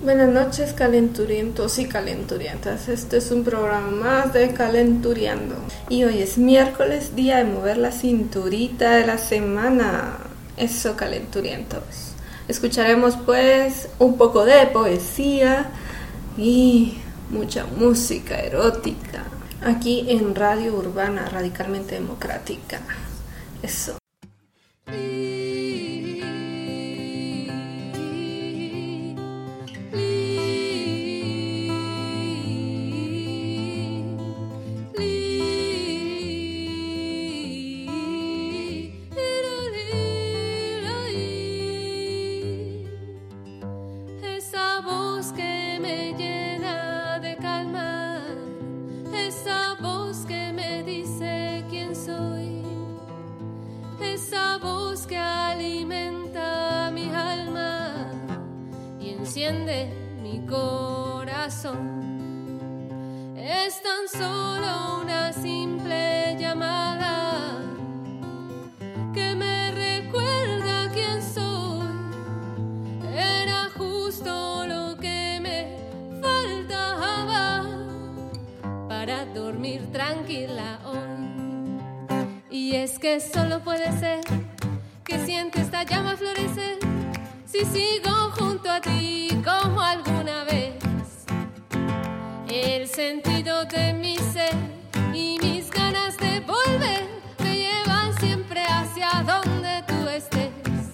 Buenas noches, calenturientos y calenturientas. Este es un programa más de Calenturiando. Y hoy es miércoles, día de mover la cinturita de la semana. Eso, calenturientos. Escucharemos pues un poco de poesía y mucha música erótica aquí en Radio Urbana Radicalmente Democrática. Eso. Enciende mi corazón. Es tan solo una simple llamada que me recuerda quién soy. Era justo lo que me faltaba para dormir tranquila hoy. Y es que solo puede ser que siento esta llama florecer si sigo junto a ti como alguna vez. El sentido de mi ser y mis ganas de volver me llevan siempre hacia donde tú estés.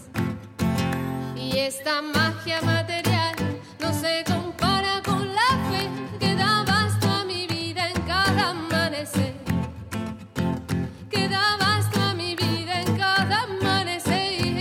Y esta magia material no se compara con la fe que dabas tú a mi vida en cada amanecer. Que dabas tú a mi vida en cada amanecer.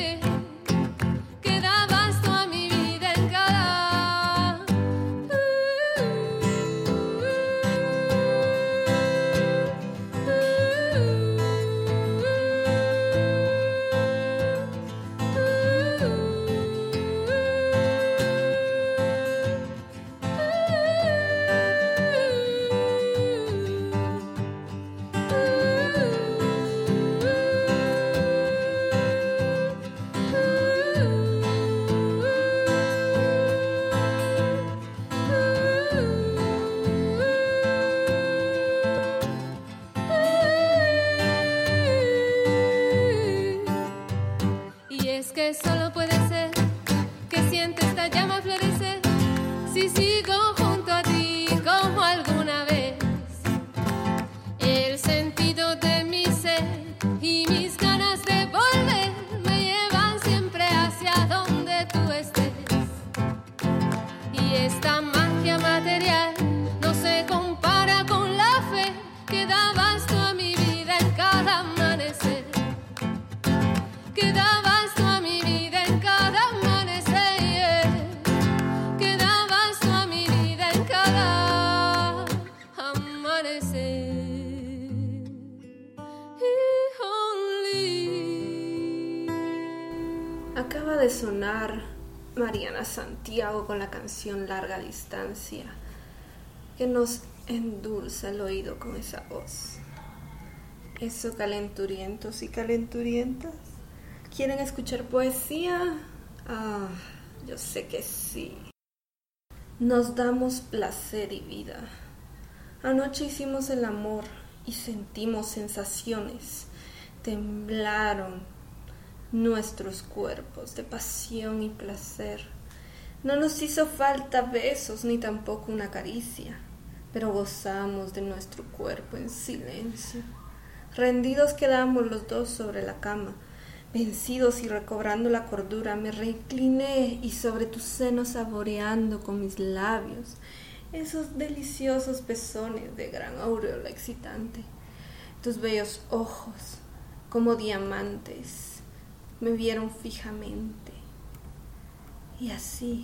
Que solo puede ser que siento esta llama florecer si sigo junto a ti como alguna vez. El sentido de mi ser y mis ganas de volver me llevan siempre hacia donde tú estés. Y esta magia material no se compara con la fe que dabas tú a mi vida en cada amanecer. Que dabas tú a mi vida en cada amanecer. Que dabas tú a mi vida en cada amanecer. Acaba de sonar Mariana Santiago con la canción Larga Distancia, que nos endulza el oído con esa voz. Eso, calenturientos y calenturientas. ¿Quieren escuchar poesía? Ah, yo sé que sí. Nos damos placer y vida. Anoche hicimos el amor y sentimos sensaciones. Temblaron nuestros cuerpos de pasión y placer. No nos hizo falta besos ni tampoco una caricia, pero gozamos de nuestro cuerpo en silencio. Rendidos quedamos los dos sobre la cama. Vencidos y recobrando la cordura, me reincliné y sobre tus senos saboreando con mis labios esos deliciosos pezones de gran aureola excitante. Tus bellos ojos, como diamantes, me vieron fijamente. Y así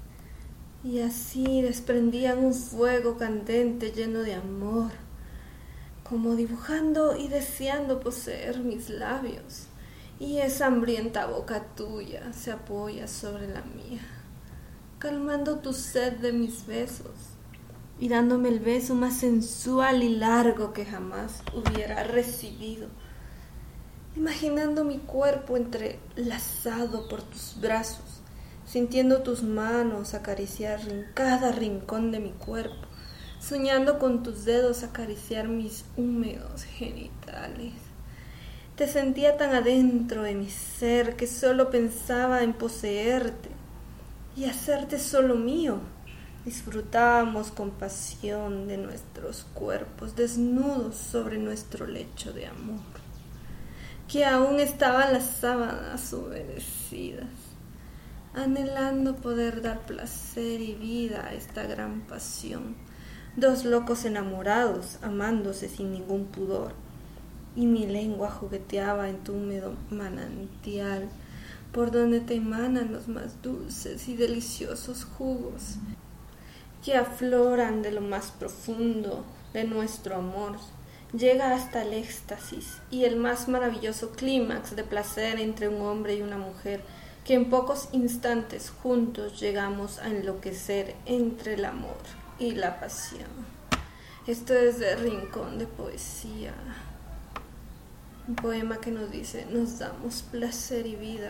desprendían un fuego candente lleno de amor, como dibujando y deseando poseer mis labios. Y esa hambrienta boca tuya se apoya sobre la mía, calmando tu sed de mis besos y dándome el beso más sensual y largo que jamás hubiera recibido. Imaginando mi cuerpo entrelazado por tus brazos, sintiendo tus manos acariciar en cada rincón de mi cuerpo, soñando con tus dedos acariciar mis húmedos genitales. Te sentía tan adentro de mi ser que solo pensaba en poseerte y hacerte solo mío. Disfrutábamos con pasión de nuestros cuerpos desnudos sobre nuestro lecho de amor, que aún estaban las sábanas humedecidas, anhelando poder dar placer y vida a esta gran pasión. Dos locos enamorados, amándose sin ningún pudor, y mi lengua jugueteaba en tu húmedo manantial, por donde te emanan los más dulces y deliciosos jugos, que afloran de lo más profundo de nuestro amor, llega hasta el éxtasis y el más maravilloso clímax de placer entre un hombre y una mujer, que en pocos instantes juntos llegamos a enloquecer entre el amor y la pasión. Esto es de Rincón de Poesía, un poema que nos dice: nos damos placer y vida.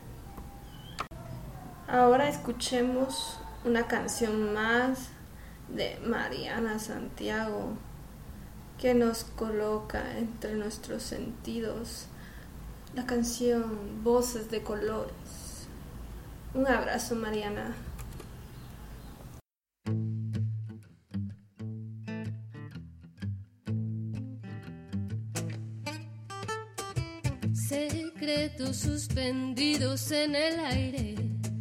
Ahora escuchemos una canción más de Mariana Santiago, que nos coloca entre nuestros sentidos, la canción Voces de Colores. Un abrazo, Mariana. Secretos suspendidos en el aire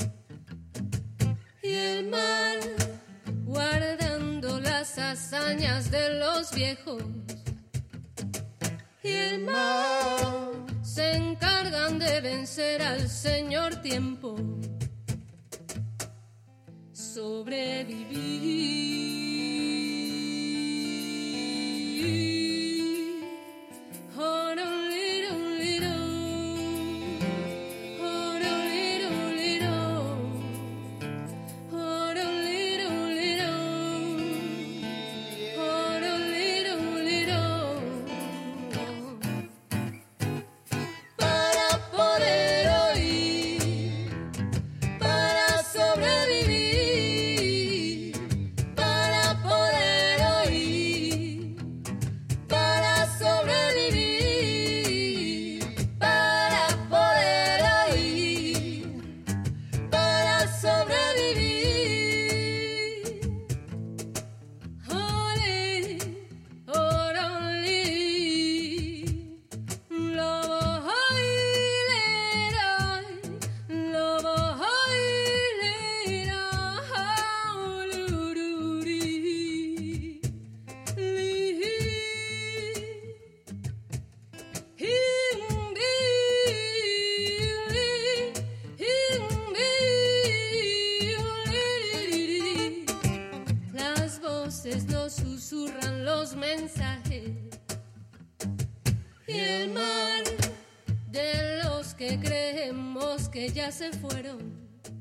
y el mar guardando las hazañas de los viejos, y el mar se encargan de vencer al señor tiempo, sobrevivir. Nos susurran los mensajes, y el mar de los que creemos que ya se fueron,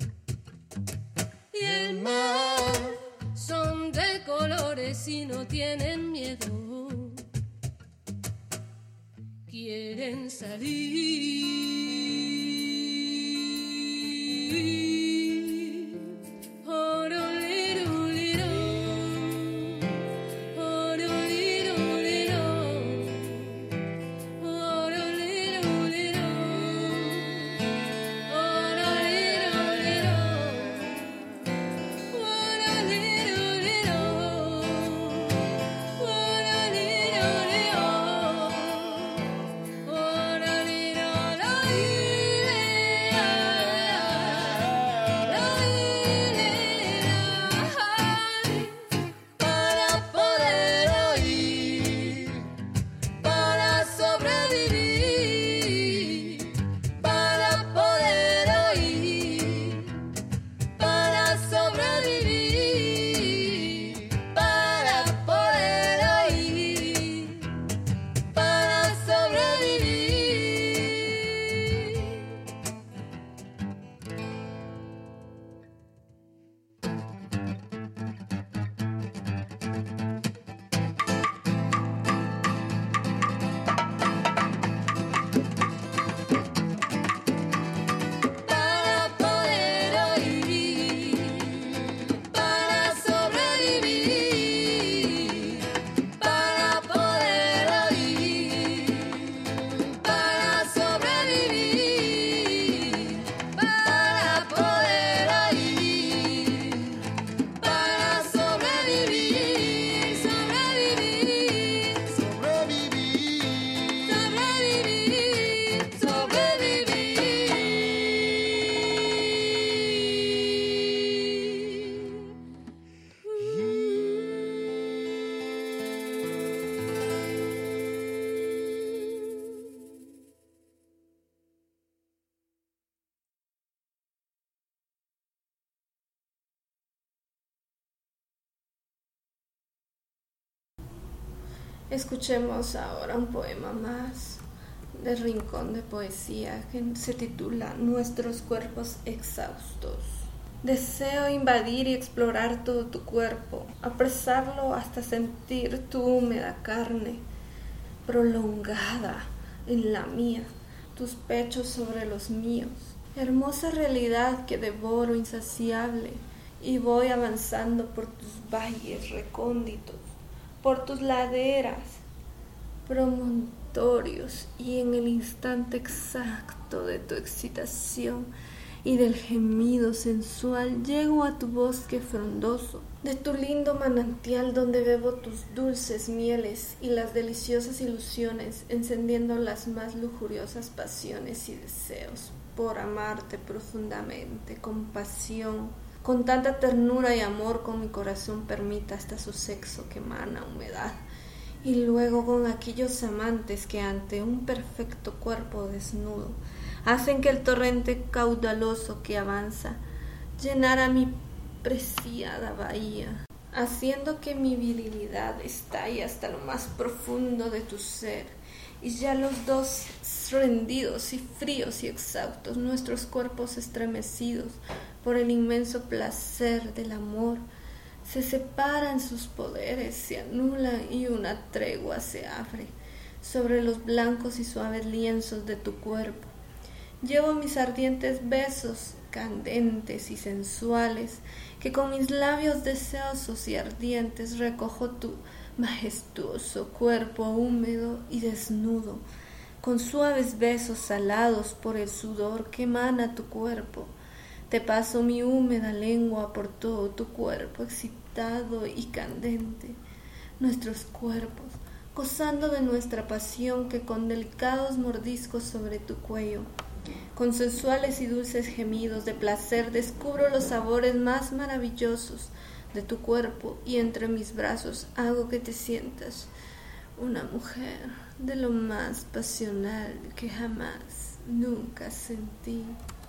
y el mar son de colores y no tienen miedo, quieren salir. Escuchemos ahora un poema más del Rincón de Poesía que se titula Nuestros cuerpos exhaustos. Deseo invadir y explorar todo tu cuerpo, apresarlo hasta sentir tu húmeda carne prolongada en la mía, tus pechos sobre los míos. Hermosa realidad que devoro insaciable y voy avanzando por tus valles recónditos, por tus laderas, promontorios y en el instante exacto de tu excitación y del gemido sensual llego a tu bosque frondoso, de tu lindo manantial donde bebo tus dulces mieles y las deliciosas ilusiones, encendiendo las más lujuriosas pasiones y deseos por amarte profundamente, con pasión, con tanta ternura y amor como mi corazón permita hasta su sexo que emana humedad, y luego con aquellos amantes que ante un perfecto cuerpo desnudo hacen que el torrente caudaloso que avanza llenara mi preciada bahía, haciendo que mi virilidad estalle hasta lo más profundo de tu ser, y ya los dos rendidos y fríos y exhaustos, nuestros cuerpos estremecidos por el inmenso placer del amor, se separan sus poderes, se anulan y una tregua se abre sobre los blancos y suaves lienzos de tu cuerpo. Llevo mis ardientes besos, candentes y sensuales, que con mis labios deseosos y ardientes recojo tu majestuoso cuerpo húmedo y desnudo, con suaves besos salados por el sudor que emana tu cuerpo. Te paso mi húmeda lengua por todo tu cuerpo excitado y candente, nuestros cuerpos, gozando de nuestra pasión que con delicados mordiscos sobre tu cuello, con sensuales y dulces gemidos de placer descubro los sabores más maravillosos de tu cuerpo y entre mis brazos hago que te sientas una mujer de lo más pasional que jamás, nunca sentí.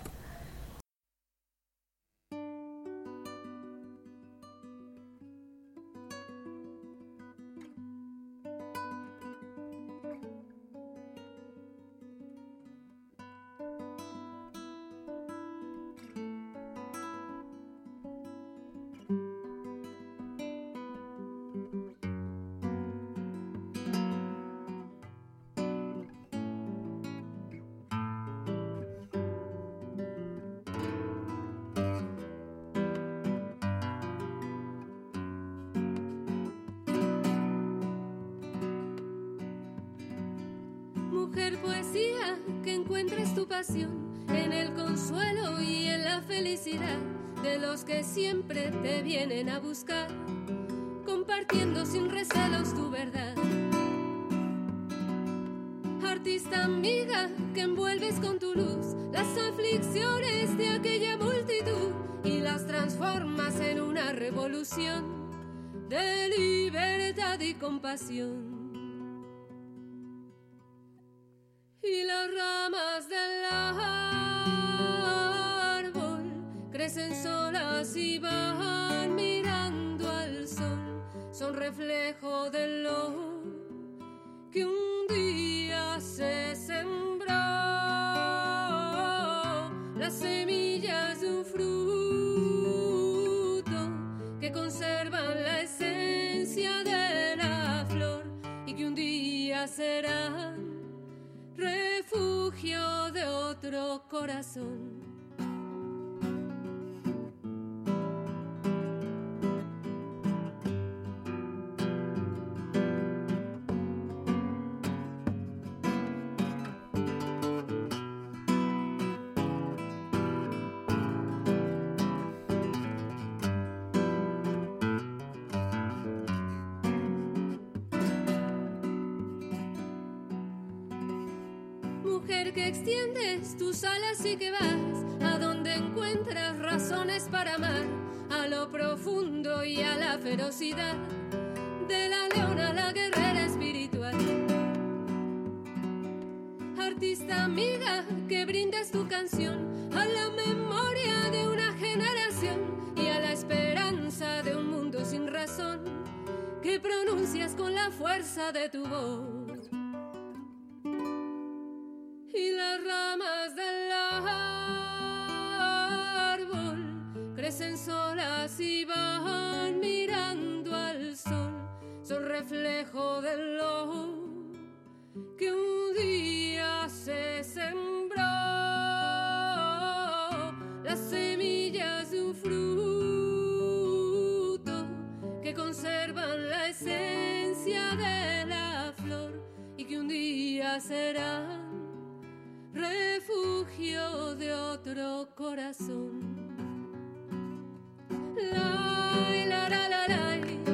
Mujer poesía, que encuentres tu pasión en el consuelo y en la felicidad de los que siempre te vienen a buscar, compartiendo sin recelos tu verdad. Artista amiga, que envuelves con tu luz las aflicciones de aquella multitud y las transformas en una revolución de libertad y compasión. Y las ramas del árbol crecen solas y van mirando al sol, son reflejo de lo que un día se sembró, las semillas de un fruto que conservan la esencia de la flor y que un día serán refugio de otro corazón. Mujer que extiendes tus alas y que vas a donde encuentras razones para amar, a lo profundo y a la ferocidad de la leona, la guerrera espiritual. Artista amiga, que brindas tu canción a la memoria de una generación y a la esperanza de un mundo sin razón, que pronuncias con la fuerza de tu voz. Y las ramas del árbol crecen solas y van mirando al sol. Son reflejo del lo que un día se sembró, las semillas de un fruto que conservan la esencia de la flor y que un día serán refugio de otro corazón. La, la, la, la, la.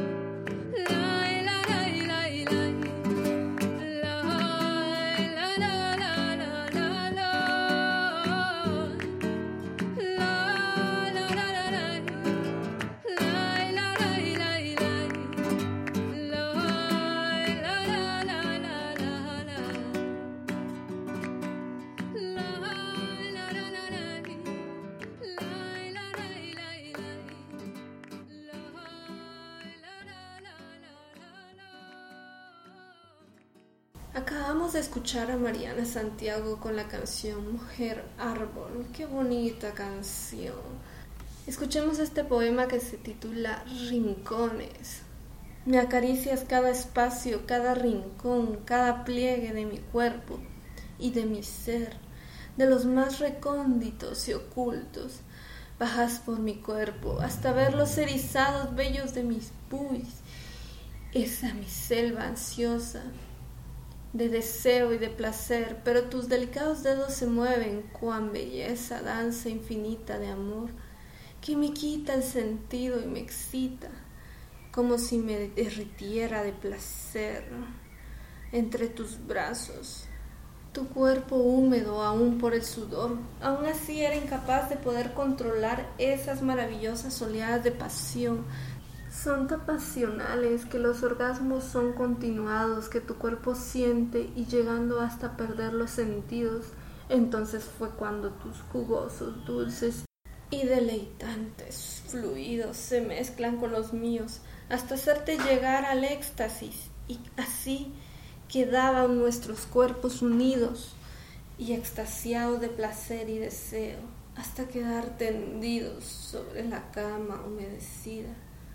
Acabamos de escuchar a Mariana Santiago con la canción Mujer Árbol. ¡Qué bonita canción! Escuchemos este poema que se titula Rincones. Me acaricias cada espacio, cada rincón, cada pliegue de mi cuerpo y de mi ser, de los más recónditos y ocultos. Bajas por mi cuerpo hasta ver los erizados vellos de mis buis, esa mi selva ansiosa de deseo y de placer, pero tus delicados dedos se mueven cuan belleza, danza infinita de amor, que me quita el sentido y me excita, como si me derritiera de placer entre tus brazos. Tu cuerpo húmedo aún por el sudor, aún así era incapaz de poder controlar esas maravillosas oleadas de pasión. Son tan pasionales que los orgasmos son continuados, que tu cuerpo siente y llegando hasta perder los sentidos. Entonces fue cuando tus jugosos, dulces y deleitantes fluidos se mezclan con los míos hasta hacerte llegar al éxtasis, y así quedaban nuestros cuerpos unidos y extasiados de placer y deseo hasta quedar tendidos sobre la cama humedecida.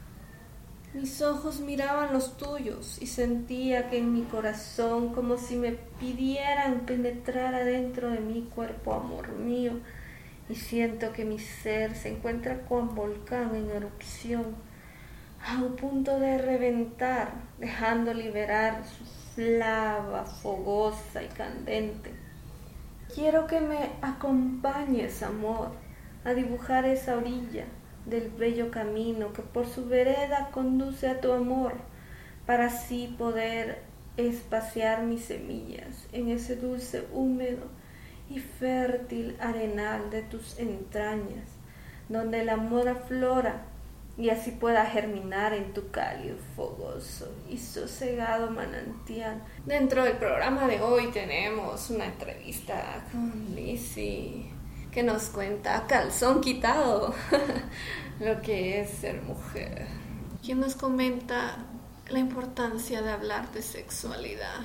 Mis ojos miraban los tuyos y sentía que en mi corazón, como si me pidieran penetrar adentro de mi cuerpo, amor mío, y siento que mi ser se encuentra cual volcán en erupción, a un punto de reventar, dejando liberar su lava fogosa y candente. Quiero que me acompañes, amor, a dibujar esa orilla del bello camino que por su vereda conduce a tu amor, para así poder espaciar mis semillas en ese dulce, húmedo y fértil arenal de tus entrañas, donde el amor aflora y así pueda germinar en tu cálido, fogoso y sosegado manantial. Dentro del programa de hoy tenemos una entrevista con Lizzy, que nos cuenta a calzón quitado lo que es ser mujer. Quien nos comenta la importancia de hablar de sexualidad.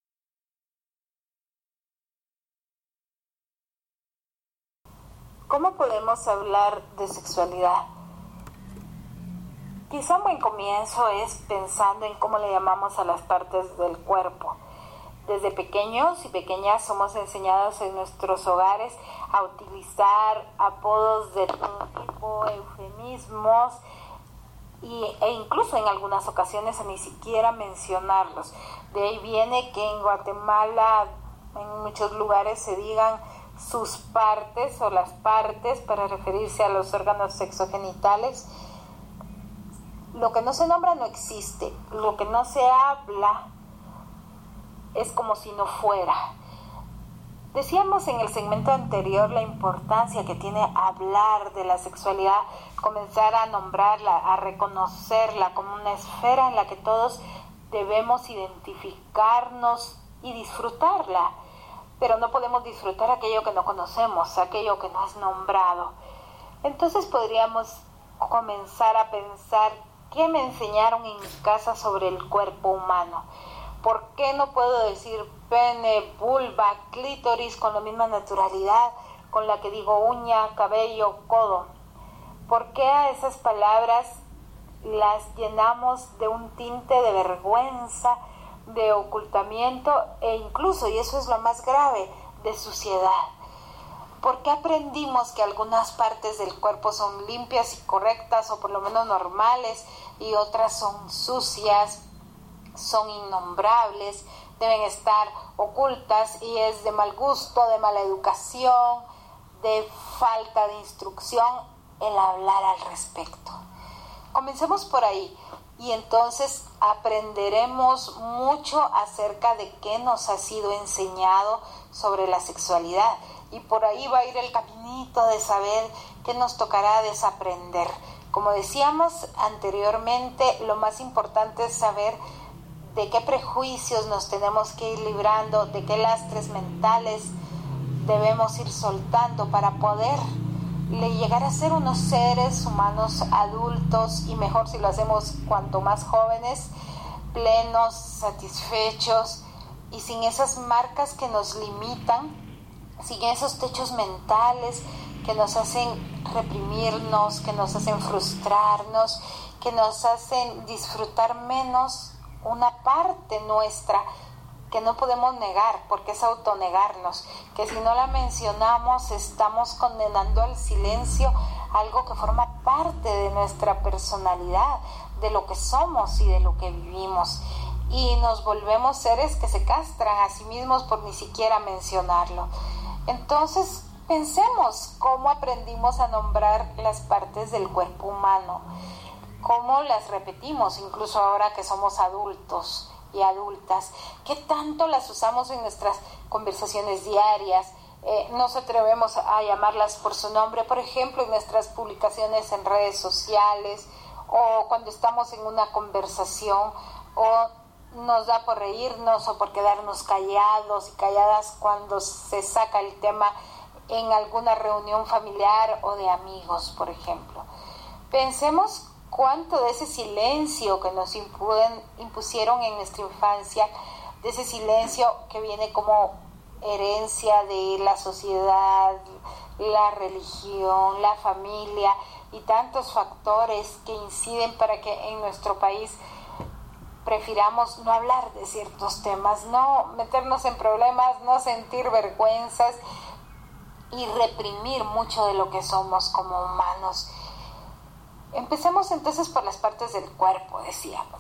¿Cómo podemos hablar de sexualidad? Quizá un buen comienzo es pensando en cómo le llamamos a las partes del cuerpo. Desde pequeños y pequeñas somos enseñados en nuestros hogares a utilizar apodos de todo tipo, eufemismos e incluso en algunas ocasiones a ni siquiera mencionarlos. De ahí viene que en Guatemala, en muchos lugares se digan sus partes o las partes para referirse a los órganos sexogenitales. Lo que no se nombra no existe, lo que no se habla es como si no fuera. Decíamos en el segmento anterior la importancia que tiene hablar de la sexualidad, comenzar a nombrarla, a reconocerla como una esfera en la que todos debemos identificarnos y disfrutarla, pero no podemos disfrutar aquello que no conocemos, aquello que no es nombrado. Entonces podríamos comenzar a pensar qué me enseñaron en mi casa sobre el cuerpo humano? ¿Por qué no puedo decir pene, vulva, clítoris con la misma naturalidad con la que digo uña, cabello, codo? ¿Por qué a esas palabras las llenamos de un tinte de vergüenza, de ocultamiento e incluso, y eso es lo más grave, de suciedad? ¿Por qué aprendimos que algunas partes del cuerpo son limpias y correctas o por lo menos normales y otras son sucias, son innombrables, deben estar ocultas y es de mal gusto, de mala educación, de falta de instrucción el hablar al respecto? Comencemos por ahí y entonces aprenderemos mucho acerca de qué nos ha sido enseñado sobre la sexualidad. Y por ahí va a ir el caminito de saber qué nos tocará desaprender. Como decíamos anteriormente, lo más importante es saber de qué prejuicios nos tenemos que ir librando, de qué lastres mentales debemos ir soltando para poder llegar a ser unos seres humanos adultos, y mejor si lo hacemos cuanto más jóvenes, plenos, satisfechos y sin esas marcas que nos limitan, sin esos techos mentales que nos hacen reprimirnos, que nos hacen frustrarnos, que nos hacen disfrutar menos una parte nuestra que no podemos negar, porque es autonegarnos, que si no la mencionamos estamos condenando al silencio algo que forma parte de nuestra personalidad, de lo que somos y de lo que vivimos, y nos volvemos seres que se castran a sí mismos por ni siquiera mencionarlo. Entonces pensemos cómo aprendimos a nombrar las partes del cuerpo humano, cómo las repetimos incluso ahora que somos adultos y adultas, qué tanto las usamos en nuestras conversaciones diarias, nos atrevemos a llamarlas por su nombre, por ejemplo en nuestras publicaciones en redes sociales, o cuando estamos en una conversación, o nos da por reírnos o por quedarnos callados y calladas cuando se saca el tema en alguna reunión familiar o de amigos, por ejemplo. Pensemos cuánto de ese silencio que nos impusieron en nuestra infancia, de ese silencio que viene como herencia de la sociedad, la religión, la familia y tantos factores que inciden para que en nuestro país prefiramos no hablar de ciertos temas, no meternos en problemas, no sentir vergüenzas y reprimir mucho de lo que somos como humanos. Empecemos entonces por las partes del cuerpo, decíamos.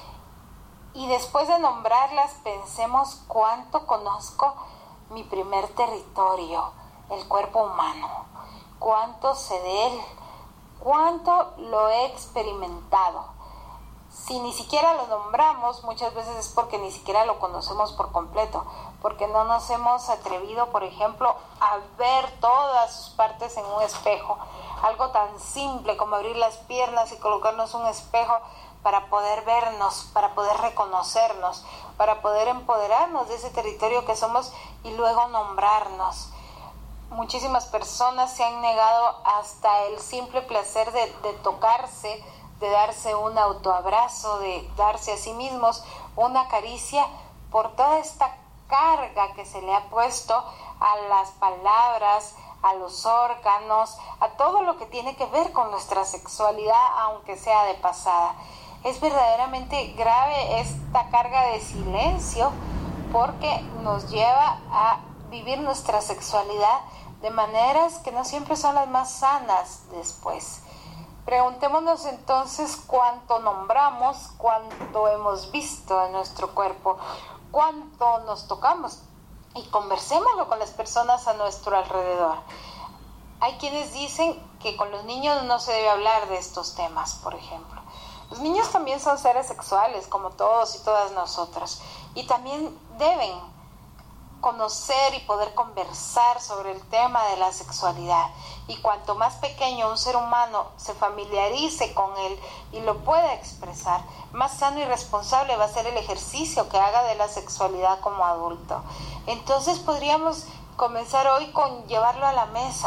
Y después de nombrarlas, pensemos cuánto conozco mi primer territorio, el cuerpo humano. Cuánto sé de él, cuánto lo he experimentado. Si ni siquiera lo nombramos, muchas veces es porque ni siquiera lo conocemos por completo, porque no nos hemos atrevido, por ejemplo, a ver todas sus partes en un espejo. Algo tan simple como abrir las piernas y colocarnos un espejo para poder vernos, para poder reconocernos, para poder empoderarnos de ese territorio que somos y luego nombrarnos. Muchísimas personas se han negado hasta el simple placer de tocarse, de darse un autoabrazo, de darse a sí mismos una caricia por toda esta carga que se le ha puesto a las palabras, a los órganos, a todo lo que tiene que ver con nuestra sexualidad, aunque sea de pasada. Es verdaderamente grave esta carga de silencio porque nos lleva a vivir nuestra sexualidad de maneras que no siempre son las más sanas después. Preguntémonos entonces cuánto nombramos, cuánto hemos visto en nuestro cuerpo, cuánto nos tocamos y conversémoslo con las personas a nuestro alrededor. Hay quienes dicen que con los niños no se debe hablar de estos temas, por ejemplo. Los niños también son seres sexuales como todos y todas nosotras y también deben conocer y poder conversar sobre el tema de la sexualidad, y cuanto más pequeño un ser humano se familiarice con él y lo pueda expresar, más sano y responsable va a ser el ejercicio que haga de la sexualidad como adulto. Entonces podríamos comenzar hoy con llevarlo a la mesa,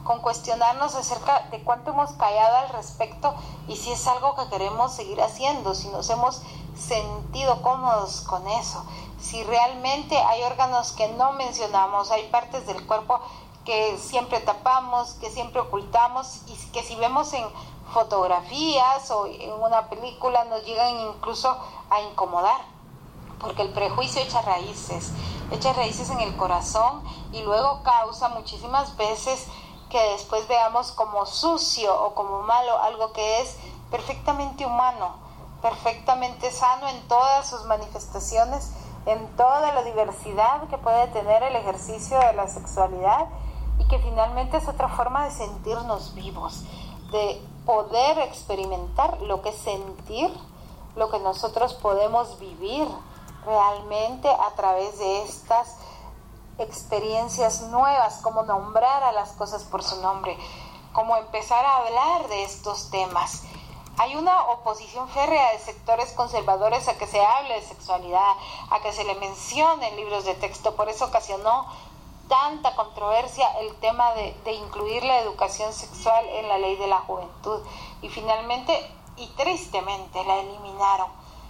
con cuestionarnos acerca de cuánto hemos callado al respecto y si es algo que queremos seguir haciendo, si nos hemos sentido cómodos con eso, si realmente hay órganos que no mencionamos, hay partes del cuerpo que siempre tapamos, que siempre ocultamos y que si vemos en fotografías o en una película nos llegan incluso a incomodar, porque el prejuicio echa raíces en el corazón y luego causa muchísimas veces que después veamos como sucio o como malo algo que es perfectamente humano, perfectamente sano en todas sus manifestaciones, en toda la diversidad que puede tener el ejercicio de la sexualidad y que finalmente es otra forma de sentirnos vivos, de poder experimentar lo que es sentir, lo que nosotros podemos vivir realmente a través de estas experiencias nuevas, como nombrar a las cosas por su nombre, como empezar a hablar de estos temas. Hay una oposición férrea de sectores conservadores a que se hable de sexualidad, a que se le mencione en libros de texto, por eso ocasionó tanta controversia el tema de incluir la educación sexual en la ley de la juventud y finalmente y tristemente la eliminaron.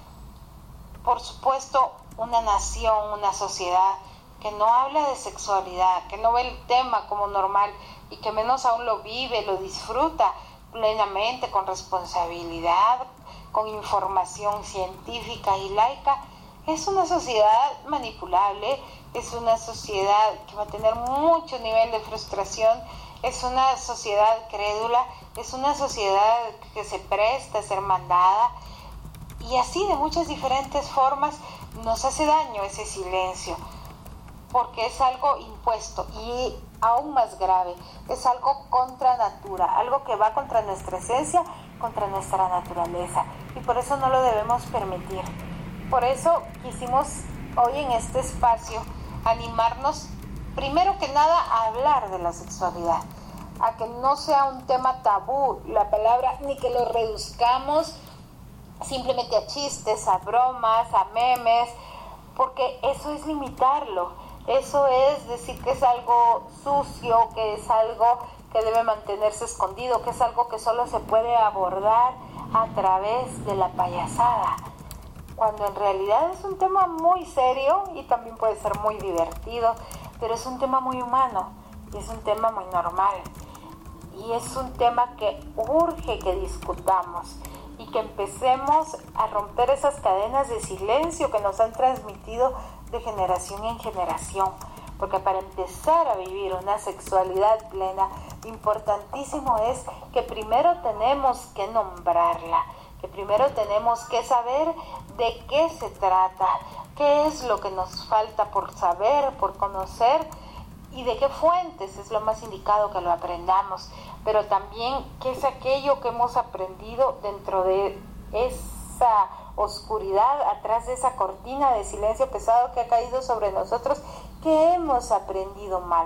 Por supuesto, una nación, una sociedad que no habla de sexualidad, que no ve el tema como normal y que menos aún lo vive, lo disfruta plenamente, con responsabilidad, con información científica y laica, es una sociedad manipulable, es una sociedad que va a tener mucho nivel de frustración, es una sociedad crédula, es una sociedad que se presta a ser mandada y así de muchas diferentes formas nos hace daño ese silencio, porque es algo impuesto y aún más grave, es algo contra natura, algo que va contra nuestra esencia, contra nuestra naturaleza y por eso no lo debemos permitir. Por eso quisimos hoy en este espacio animarnos primero que nada a hablar de la sexualidad, a que no sea un tema tabú la palabra, ni que lo reduzcamos simplemente a chistes, a bromas, a memes, porque eso es limitarlo, eso es decir que es algo sucio, que es algo que debe mantenerse escondido, que es algo que solo se puede abordar a través de la payasada, cuando en realidad es un tema muy serio y también puede ser muy divertido, pero es un tema muy humano y es un tema muy normal y es un tema que urge que discutamos y que empecemos a romper esas cadenas de silencio que nos han transmitido de generación en generación, porque para empezar a vivir una sexualidad plena, importantísimo es que primero tenemos que nombrarla, que primero tenemos que saber de qué se trata, qué es lo que nos falta por saber, por conocer y de qué fuentes es lo más indicado que lo aprendamos, pero también qué es aquello que hemos aprendido dentro de esa oscuridad, atrás de esa cortina de silencio pesado que ha caído sobre nosotros, que hemos aprendido mal.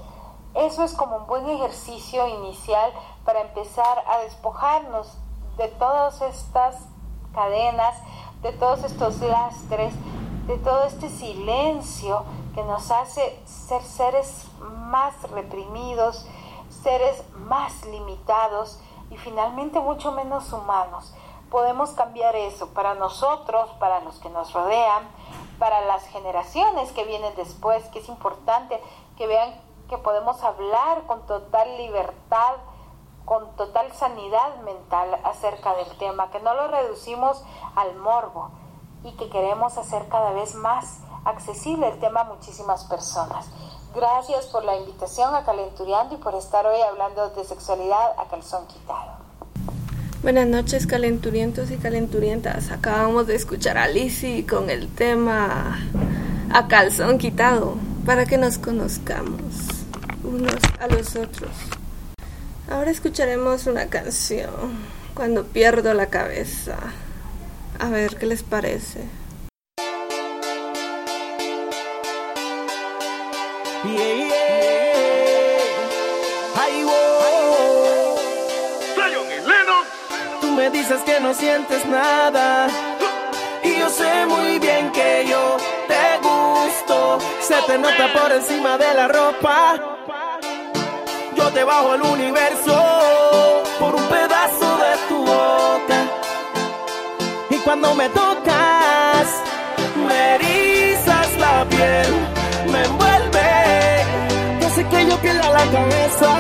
Eso es como un buen ejercicio inicial para empezar a despojarnos de todas estas cadenas, de todos estos lastres, de todo este silencio que nos hace ser seres más reprimidos, seres más limitados y finalmente mucho menos humanos. Podemos cambiar eso para nosotros, para los que nos rodean, para las generaciones que vienen después, que es importante que vean que podemos hablar con total libertad, con total sanidad mental acerca del tema, que no lo reducimos al morbo y que queremos hacer cada vez más accesible el tema a muchísimas personas. Gracias por la invitación a Calenturiando y por estar hoy hablando de sexualidad a calzón quitado. Buenas noches, calenturientos y calenturientas. Acabamos de escuchar a Lizzy con el tema a calzón quitado, para que nos conozcamos unos a los otros. Ahora escucharemos una canción, Cuando pierdo la cabeza. A ver qué les parece. Tú me dices que no sientes nada y yo sé muy bien que yo te gusto. Se te nota por encima de la ropa. yo te bajo el universo por un pedazo de tu boca. Y cuando me tocas, me erizas la piel, me envuelve, hace que yo pierda la cabeza.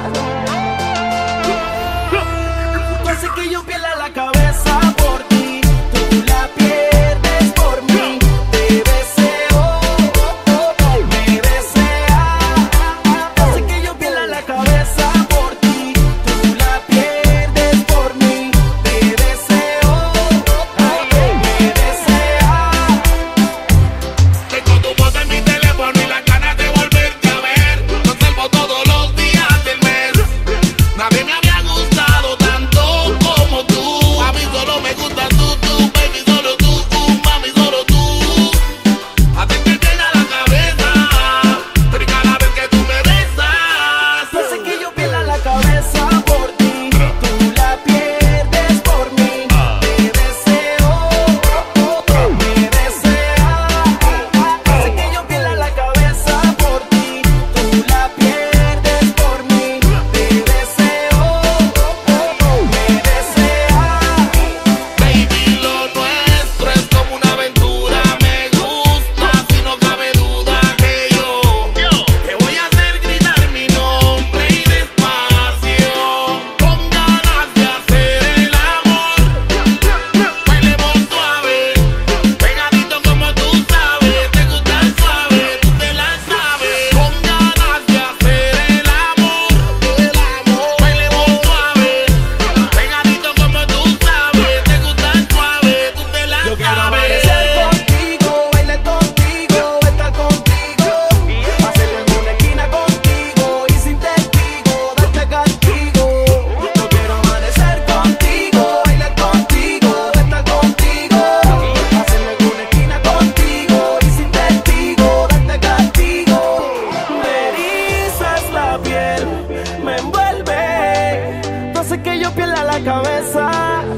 Hace que yo pierda la cabeza por ti, tú la pierdes por mí. Te deseo, me deseas. Hace que yo pierda la cabeza por ti, tú la pierdes por mí. Te deseo, me deseas. Tengo tu voz en mi teléfono y las ganas de volverte a ver. Conservo todos los días del mes. Nadie me había gustado tanto como tú. A mí solo me gustas tú, baby, solo tú, mami, solo tú. A ti te llena la cabeza, pero cada vez que tú me besas, Hace que yo pierda la cabeza por ti, tú la pierdes por mí. Te deseo, me deseas. Hace que yo pierda la cabeza por ti, tú la pierdes por mí. Te deseo, me deseas. baby, lo nuestro es como una aventura. Me gusta, si no cabe duda que yo te voy a hacer gritar mi nombre y despacio, con ganas de hacer el amor. Bailemos suave, pegadito como tú sabes. Te gusta el suave, tú te la sabes. Con ganas de hacer el amor. Bailemos suave, pegadito como tú sabes. Te gusta el suave, tú te la Yo quiero sabes. amanecer contigo, bailar contigo, estar contigo, hacerlo en una esquina contigo y sin testigo, darte castigo. Yo quiero amanecer contigo, bailar contigo, estar contigo, hacerlo en una esquina contigo y sin testigo, darte castigo. Me erizas la piel, me envuelve, tú haces que yo pierda la cabeza.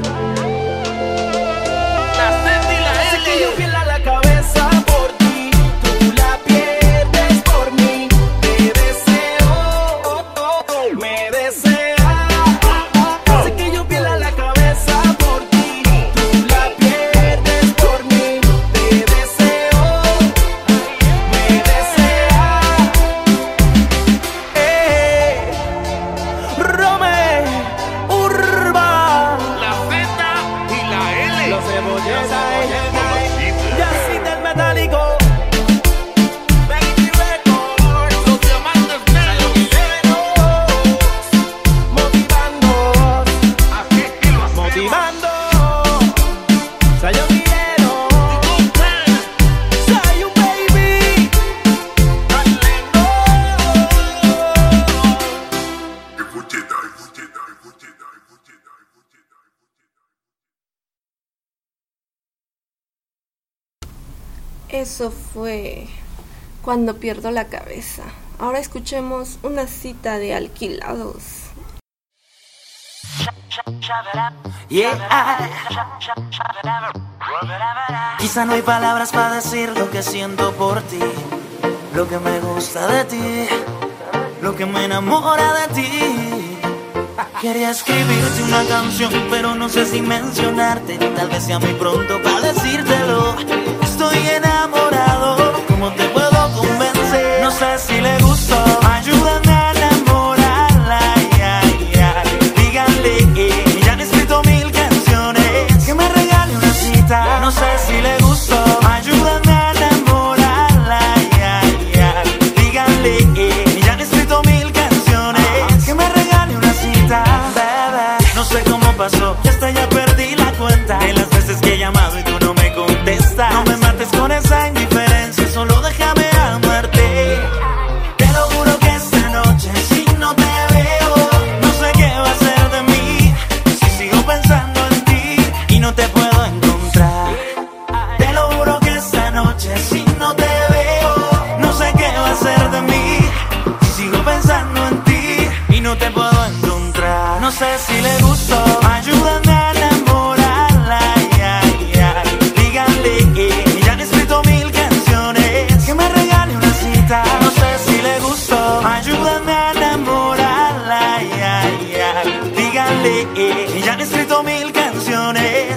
Hace que yo pierda la cabeza por ti, tú la pierdes por mí. Te deseo, me deseas. Hace que yo pierda la cabeza por ti, tú la pierdes por mí. Te deseo, me deseas. Rome, Urba, La Z y la L. los cebolletas, Yacine del metálico, Baby Records, Los diamantes negros. motivando, Así es que lo hacemos. motivando. Sayo Guillero, Sayo baby, Eso fue Cuando pierdo la cabeza. Ahora escuchemos Una cita de alquilados. Yeah. Quizá no hay palabras para decir lo que siento por ti, lo que me gusta de ti, lo que me enamora de ti. Quería escribirte una canción, pero no sé si mencionarte. Tal vez sea muy pronto para decírtelo. Estoy enamorado, ¿cómo te puedo convencer? No sé si le gustó. Ayúdame a enamorarla, díganle, ya han escrito 1000 canciones, que me regale una cita. No sé si le gustó. Ayúdame a enamorarla, díganle, ya han escrito 1000 canciones, que me regale una cita. Bebé, no sé cómo pasó, que hasta ya perdí la cuenta de las veces que he llamado y tú no me contestas. No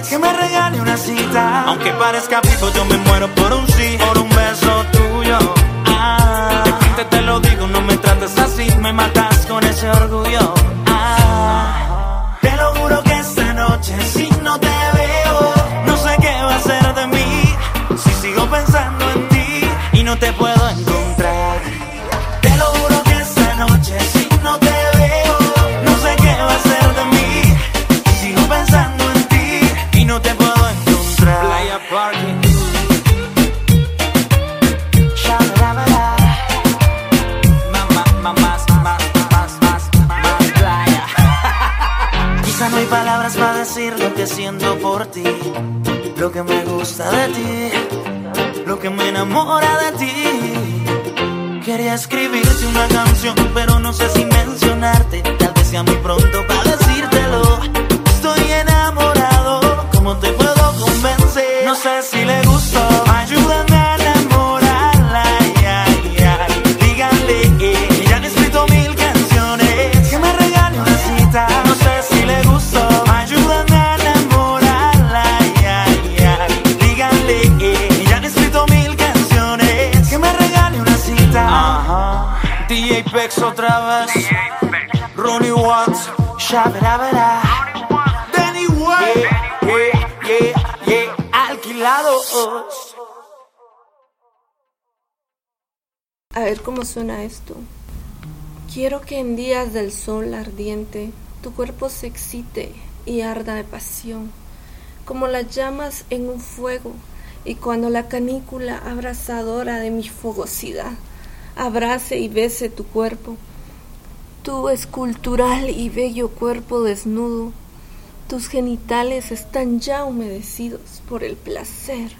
vez que me regale una cita. Aunque parezca vivo, yo me muero por un sí, por un beso tuyo. De frente te lo digo, no me trates así, me matas con ese orgullo. Te lo juro que esta noche si no te veo, no sé qué va a ser de mí. Si sigo pensando en ti y no te puedo encontrar. Te lo juro que esta noche si no te veo, no sé qué va a ser de mí. Si sigo pensando en ti y no te puedo encontrar. Playa Party. No hay palabras para decir lo que siento por ti, lo que me gusta de ti, lo que me enamora de ti. Quería escribirte una canción, pero no sé si mencionarte. Tal vez sea muy pronto para decírtelo. Estoy enamorado, ¿cómo te puedo convencer? No sé si le gustó, ayúdame a enamorarla. Díganle que ya han escrito 1000 canciones, que me regale una cita. No sé si le gustó, ayúdame a enamorarla. Díganle que ya han escrito 1000 canciones, que me regale una cita. DJ Pex otra vez, Ronnie Watts, Shabra, Danny White, alquilados. A ver cómo suena esto. Quiero que en días del sol ardiente tu cuerpo se excite y arda de pasión, como las llamas en un fuego, y cuando la canícula abrasadora de mi fogosidad abrace y bese tu cuerpo, tu escultural y bello cuerpo desnudo, tus genitales están ya humedecidos por el placer.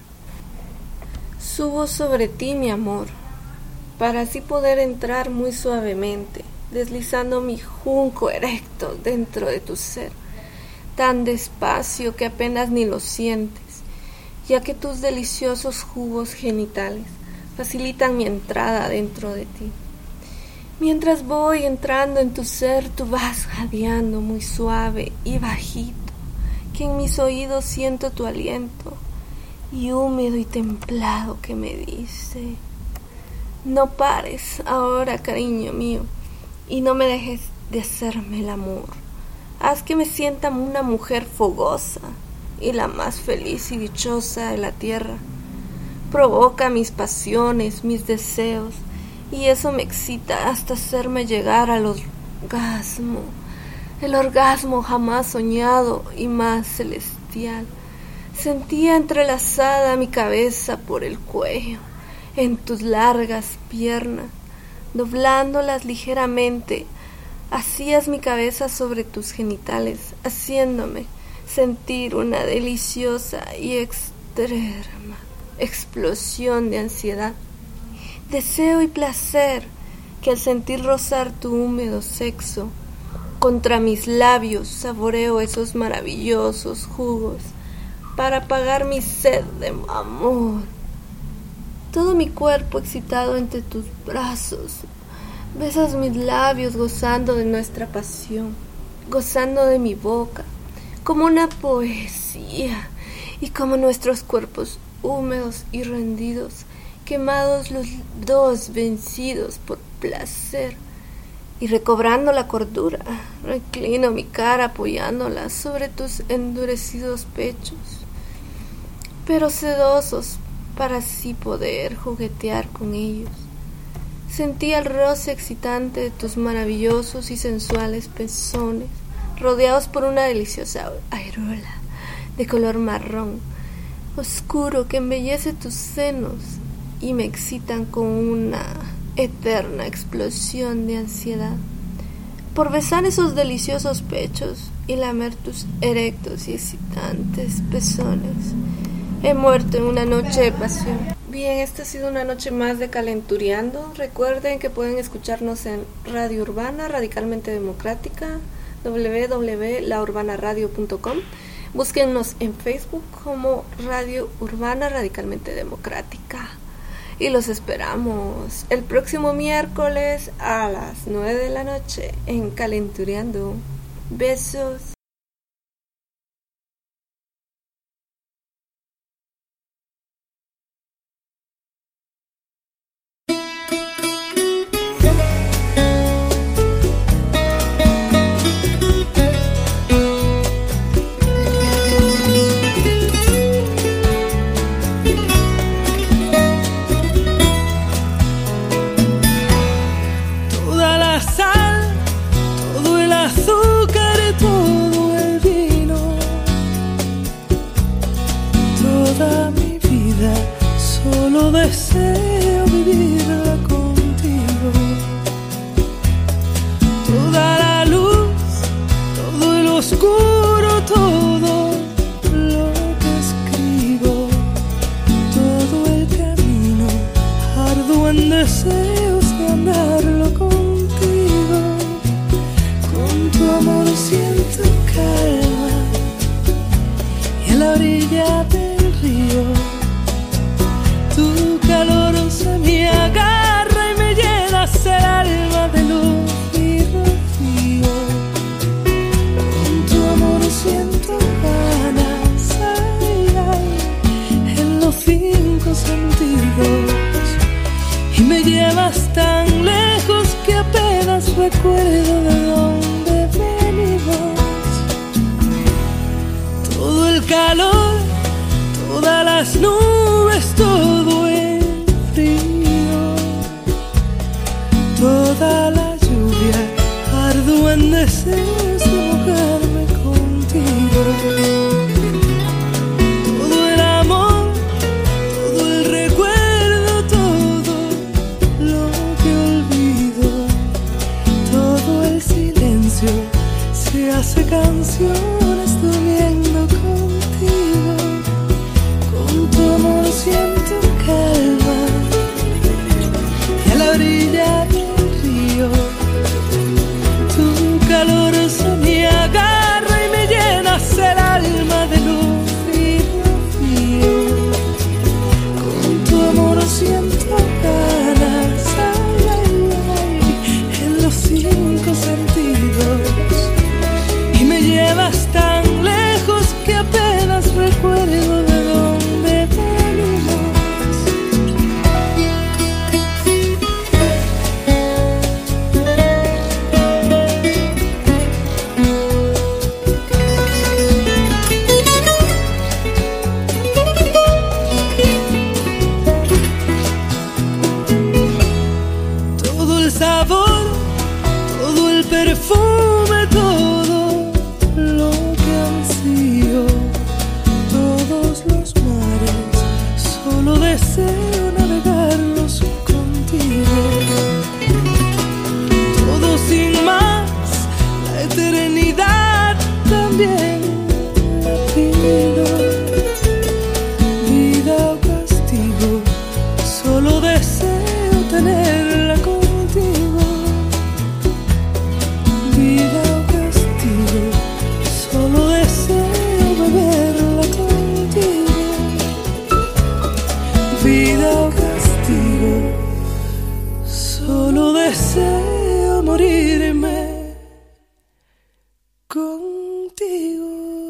Subo sobre ti, mi amor, para así poder entrar muy suavemente, deslizando mi junco erecto dentro de tu ser, tan despacio que apenas ni lo sientes, ya que tus deliciosos jugos genitales facilitan mi entrada dentro de ti. Mientras voy entrando en tu ser, tú vas jadeando muy suave y bajito, que en mis oídos siento tu aliento, y húmedo y templado que me dice: no pares ahora, cariño mío, y no me dejes de hacerme el amor. Haz que me sienta una mujer fogosa y la más feliz y dichosa de la tierra. Provoca mis pasiones, mis deseos, y eso me excita hasta hacerme llegar al orgasmo, el orgasmo jamás soñado y más celestial. Sentía entrelazada mi cabeza por el cuello, en tus largas piernas, doblándolas ligeramente, hacías mi cabeza sobre tus genitales, haciéndome sentir una deliciosa y extrema explosión de ansiedad, deseo y placer, que al sentir rozar tu húmedo sexo contra mis labios, saboreo esos maravillosos jugos para apagar mi sed de amor. Todo mi cuerpo excitado entre tus brazos, besas mis labios gozando de nuestra pasión, gozando de mi boca, como una poesía, y como nuestros cuerpos húmedos y rendidos, quemados los dos, vencidos por placer. Y recobrando la cordura, reclino mi cara apoyándola sobre tus endurecidos pechos, pero sedosos, para así poder juguetear con ellos. Sentí el roce excitante de tus maravillosos y sensuales pezones, rodeados por una deliciosa aureola de color marrón oscuro que embellece tus senos y me excitan con una eterna explosión de ansiedad por besar esos deliciosos pechos y lamer tus erectos y excitantes pezones. He muerto en una noche de pasión. Bien, esta ha sido una noche más de Calentureando. Recuerden que pueden escucharnos en Radio Urbana, radicalmente democrática, www.laurbanaradio.com. Búsquennos en Facebook como Radio Urbana Radicalmente Democrática. Y los esperamos el próximo miércoles a las 9 de la noche en Calentureando. Besos. toda mi vida solo deseo vivirla contigo. Toda la luz, todo el oscuro, todo lo que escribo, todo el camino arduo en deseos de andarlo contigo. Con tu amor siento calma y a la orilla del río tu calor se me agarra y me llenas el alma de luz y rocío. Con tu amor siento ganas, ay, ay, en los 5 sentidos, y me llevas tan lejos que apenas recuerdo de dónde venimos. Todo el calor, todas las nubes, todo el frío, toda la lluvia ardua en deseos de mojarme contigo. Todo el amor, todo el recuerdo, todo lo que olvido, todo el silencio se hace canciones durmiendo contigo. Con tu amor siento calma y a la orilla del río tu calor se me agarra y me llenas el alma de luz y rocío. Con tu amor siento ganas, ay, ay, ay, en los 5 sentidos, y me llevas tan lejos que apenas recuerdo de dónde venimos. Todo el sabor, todo el perfume, todo lo que ansío, todos los mares, solo deseo navegarlos contigo. Todo sin más, la eternidad también la pido. Vida o castigo, solo deseo tenerla contigo. Vida o castigo, solo deseo beberla contigo. Vida o castigo, solo deseo morirme contigo.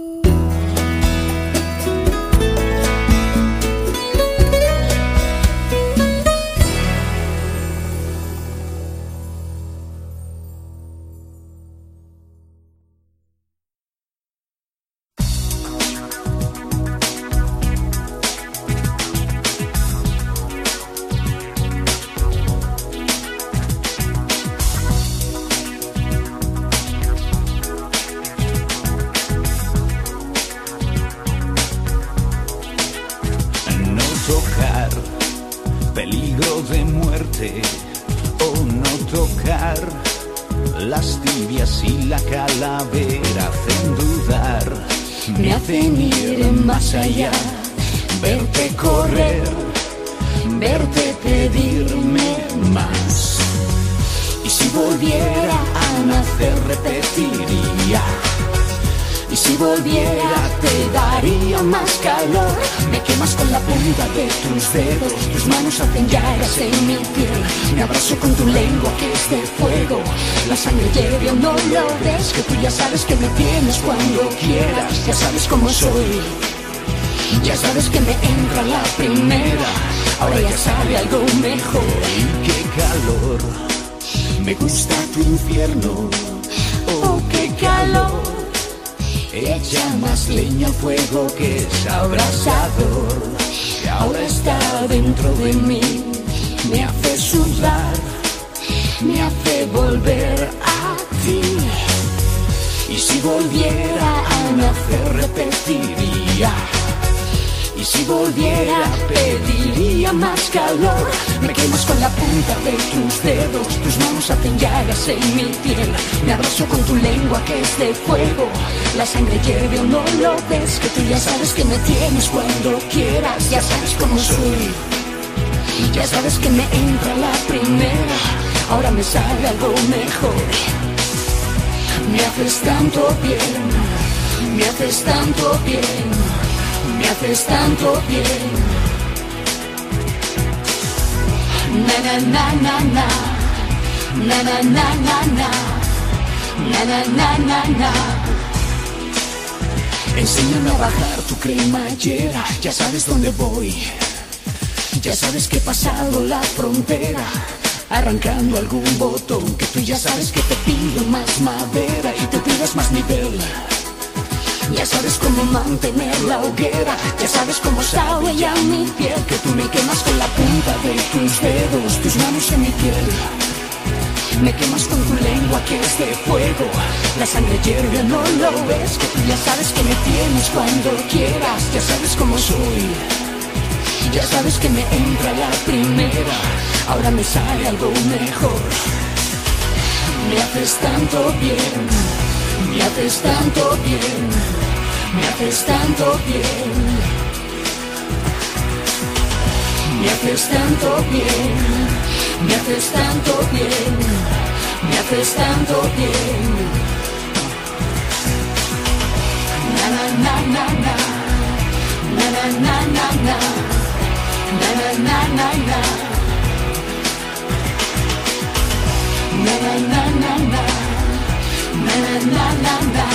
No tocar, peligro de muerte, o no tocar, las tibias y la calavera hacen dudar, me hacen ir más allá, verte correr, verte pedirme más. Y si volviera a nacer repetiría, y si volviera te daría más calor. Me quemas con la punta de tus dedos, tus manos hacen llagas en mi piel. Me abrazo con tu lengua que es de fuego, la sangre hierve o no lo ves, que tú ya sabes que me tienes cuando quieras. Ya sabes cómo soy, ya sabes que me entra la primera, ahora ya sabe algo mejor. Y qué calor, me gusta tu infierno, oh qué calor. Echa más leña al fuego que es abrasador, que ahora está dentro de mí. Me hace sudar, me hace volver a ti. Y si volviera a nacer repetiría, y Y si volviera pediría más calor. Me quemas con la punta de tus dedos, tus manos hacen llagas en mi piel. Me abrazo con tu lengua que es de fuego. La sangre hierve o no lo ves, que tú ya sabes que me tienes cuando quieras. Ya sabes cómo soy, ya sabes que me entra la primera. Ahora me sale algo mejor. Me haces tanto bien, me haces tanto bien, me haces tanto bien. Na na na na na, na na na na na, na na na na na. Enséñame a bajar tu cremallera, ya sabes dónde voy. Ya sabes que he pasado la frontera, arrancando algún botón, que tú ya sabes que te pido más madera y te pidas más nivel. Ya sabes cómo mantener la hoguera, ya sabes cómo sabe ya mi piel, que tú me quemas con la punta de tus dedos, tus manos en mi piel. Me quemas con tu lengua que es de fuego, la sangre hierve, no lo ves, que tú ya sabes que me tienes cuando quieras, ya sabes cómo soy. Ya sabes que me entra la primera, ahora me sale algo mejor. Me haces tanto bien, me haces tanto bien, me haces tanto bien. Me haces tanto bien, me haces tanto bien, me haces tanto bien. Na na na na na, na na na na na. Na na na na na, na na na na na, na na na na na.